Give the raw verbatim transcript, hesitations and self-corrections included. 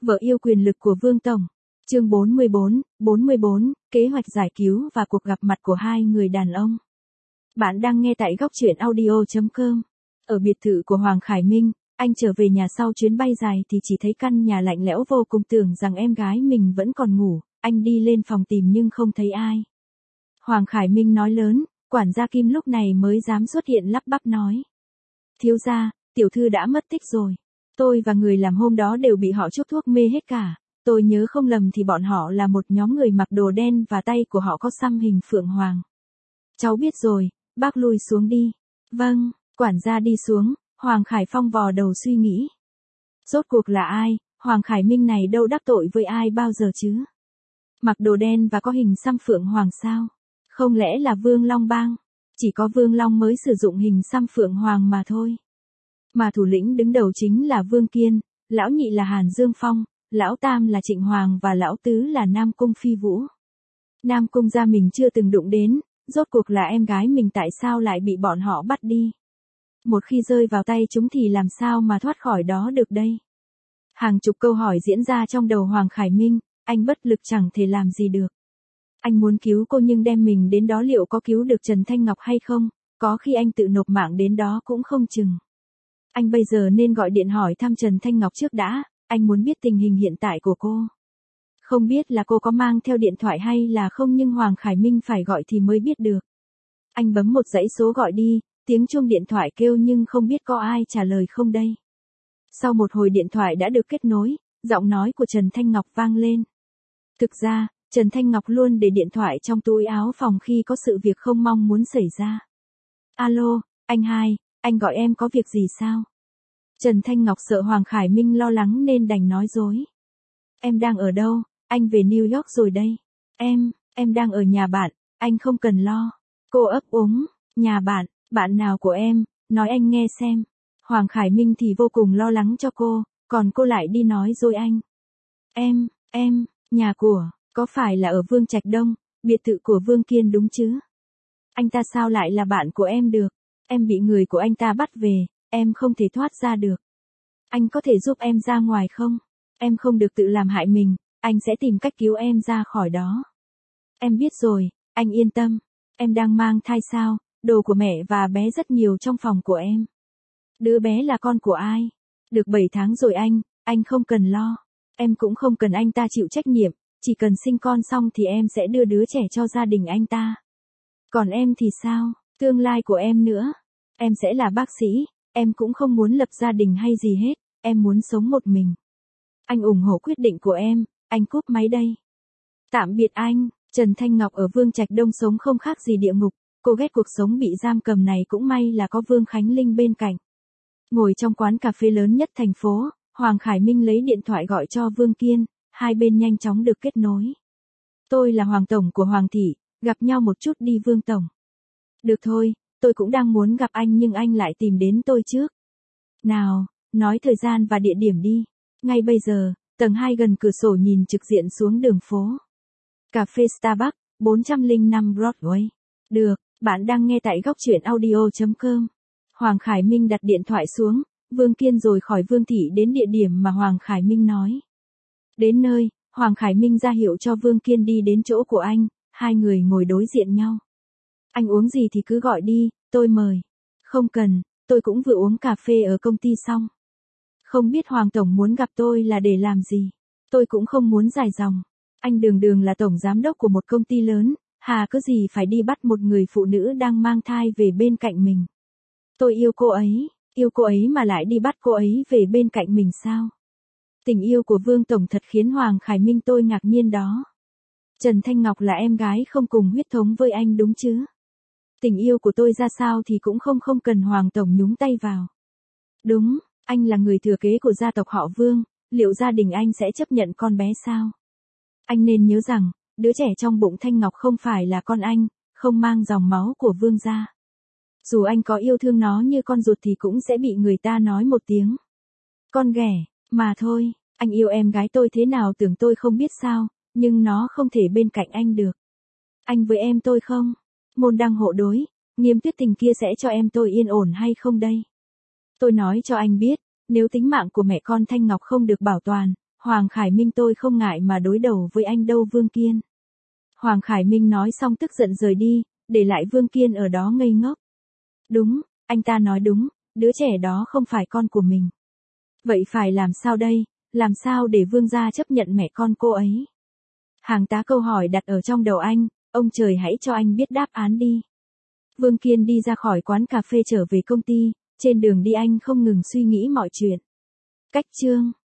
Vợ yêu quyền lực của Vương Tổng. Chương bốn mươi bốn, bốn mươi bốn, kế hoạch giải cứu và cuộc gặp mặt của hai người đàn ông. Bạn đang nghe tại góc truyện audio chấm com. Ở biệt thự của Hoàng Khải Minh, anh trở về nhà sau chuyến bay dài thì chỉ thấy căn nhà lạnh lẽo vô cùng, tưởng rằng em gái mình vẫn còn ngủ, anh đi lên phòng tìm nhưng không thấy ai. Hoàng Khải Minh nói lớn, quản gia Kim lúc này mới dám xuất hiện lắp bắp nói. Thiếu gia, tiểu thư đã mất tích rồi. Tôi và người làm hôm đó đều bị họ chuốc thuốc mê hết cả. Tôi nhớ không lầm thì bọn họ là một nhóm người mặc đồ đen và tay của họ có xăm hình phượng hoàng. Cháu biết rồi, bác lui xuống đi. Vâng, quản gia đi xuống, Hoàng Khải Phong vò đầu suy nghĩ. Rốt cuộc là ai, Hoàng Khải Minh này đâu đắc tội với ai bao giờ chứ? Mặc đồ đen và có hình xăm phượng hoàng sao? Không lẽ là Vương Long Bang? Chỉ có Vương Long mới sử dụng hình xăm phượng hoàng mà thôi. Mà thủ lĩnh đứng đầu chính là Vương Kiên, lão nhị là Hàn Dương Phong, lão tam là Trịnh Hoàng và lão tứ là Nam Cung Phi Vũ. Nam Cung gia mình chưa từng đụng đến, rốt cuộc là em gái mình tại sao lại bị bọn họ bắt đi. Một khi rơi vào tay chúng thì làm sao mà thoát khỏi đó được đây? Hàng chục câu hỏi diễn ra trong đầu Hoàng Khải Minh, anh bất lực chẳng thể làm gì được. Anh muốn cứu cô nhưng đem mình đến đó liệu có cứu được Trần Thanh Ngọc hay không, có khi anh tự nộp mạng đến đó cũng không chừng. Anh bây giờ nên gọi điện hỏi thăm Trần Thanh Ngọc trước đã, anh muốn biết tình hình hiện tại của cô. Không biết là cô có mang theo điện thoại hay là không nhưng Hoàng Khải Minh phải gọi thì mới biết được. Anh bấm một dãy số gọi đi, tiếng chuông điện thoại kêu nhưng không biết có ai trả lời không đây. Sau một hồi điện thoại đã được kết nối, giọng nói của Trần Thanh Ngọc vang lên. Thực ra, Trần Thanh Ngọc luôn để điện thoại trong túi áo phòng khi có sự việc không mong muốn xảy ra. Alo, anh hai, anh gọi em có việc gì sao? Trần Thanh Ngọc sợ Hoàng Khải Minh lo lắng nên đành nói dối. Em đang ở đâu? Anh về New York rồi đây. Em, em đang ở nhà bạn, anh không cần lo. Cô ấp úng, nhà bạn, bạn nào của em, nói anh nghe xem. Hoàng Khải Minh thì vô cùng lo lắng cho cô, còn cô lại đi nói dối anh. Em, em, nhà của, có phải là ở Vương Trạch Đông, biệt thự của Vương Kiên đúng chứ? Anh ta sao lại là bạn của em được? Em bị người của anh ta bắt về, em không thể thoát ra được. Anh có thể giúp em ra ngoài không? Em không được tự làm hại mình, anh sẽ tìm cách cứu em ra khỏi đó. Em biết rồi, anh yên tâm. Em đang mang thai sao, đồ của mẹ và bé rất nhiều trong phòng của em. Đứa bé là con của ai? Được bảy tháng rồi anh, anh không cần lo. Em cũng không cần anh ta chịu trách nhiệm, chỉ cần sinh con xong thì em sẽ đưa đứa trẻ cho gia đình anh ta. Còn em thì sao, tương lai của em nữa? Em sẽ là bác sĩ, em cũng không muốn lập gia đình hay gì hết, em muốn sống một mình. Anh ủng hộ quyết định của em, anh cúp máy đây. Tạm biệt anh, Trần Thanh Ngọc ở Vương Trạch Đông sống không khác gì địa ngục, cô ghét cuộc sống bị giam cầm này cũng may là có Vương Khánh Linh bên cạnh. Ngồi trong quán cà phê lớn nhất thành phố, Hoàng Khải Minh lấy điện thoại gọi cho Vương Kiên, hai bên nhanh chóng được kết nối. Tôi là Hoàng Tổng của Hoàng Thị, gặp nhau một chút đi Vương Tổng. Được thôi, tôi cũng đang muốn gặp anh nhưng anh lại tìm đến tôi trước. Nào, nói thời gian và địa điểm đi. Ngay bây giờ, tầng hai gần cửa sổ nhìn trực diện xuống đường phố. Cà phê Starbucks, bốn trăm lẻ năm Broadway. Được, bạn đang nghe tại góc truyện audio chấm com. Hoàng Khải Minh đặt điện thoại xuống, Vương Kiên rồi khỏi Vương Thị đến địa điểm mà Hoàng Khải Minh nói. Đến nơi, Hoàng Khải Minh ra hiệu cho Vương Kiên đi đến chỗ của anh, hai người ngồi đối diện nhau. Anh uống gì thì cứ gọi đi, tôi mời. Không cần, tôi cũng vừa uống cà phê ở công ty xong. Không biết Hoàng Tổng muốn gặp tôi là để làm gì. Tôi cũng không muốn dài dòng. Anh đường đường là tổng giám đốc của một công ty lớn, hà cứ gì phải đi bắt một người phụ nữ đang mang thai về bên cạnh mình. Tôi yêu cô ấy, yêu cô ấy mà lại đi bắt cô ấy về bên cạnh mình sao? Tình yêu của Vương Tổng thật khiến Hoàng Khải Minh tôi ngạc nhiên đó. Trần Thanh Ngọc là em gái không cùng huyết thống với anh đúng chứ? Tình yêu của tôi ra sao thì cũng không không cần Hoàng Tổng nhúng tay vào. Đúng, anh là người thừa kế của gia tộc họ Vương, liệu gia đình anh sẽ chấp nhận con bé sao? Anh nên nhớ rằng, đứa trẻ trong bụng Thanh Ngọc không phải là con anh, không mang dòng máu của Vương gia. Dù anh có yêu thương nó như con ruột thì cũng sẽ bị người ta nói một tiếng. Con ghẻ, mà thôi, anh yêu em gái tôi thế nào tưởng tôi không biết sao, nhưng nó không thể bên cạnh anh được. Anh với em tôi không? Môn đăng hộ đối, Nghiêm Tuyết Tình kia sẽ cho em tôi yên ổn hay không đây? Tôi nói cho anh biết, nếu tính mạng của mẹ con Thanh Ngọc không được bảo toàn, Hoàng Khải Minh tôi không ngại mà đối đầu với anh đâu Vương Kiên. Hoàng Khải Minh nói xong tức giận rời đi, để lại Vương Kiên ở đó ngây ngốc. Đúng, anh ta nói đúng, đứa trẻ đó không phải con của mình. Vậy phải làm sao đây, làm sao để Vương gia chấp nhận mẹ con cô ấy? Hàng tá câu hỏi đặt ở trong đầu anh, ông trời hãy cho anh biết đáp án đi. Vương Kiên đi ra khỏi quán cà phê trở về công ty, trên đường đi anh không ngừng suy nghĩ mọi chuyện. Cách chương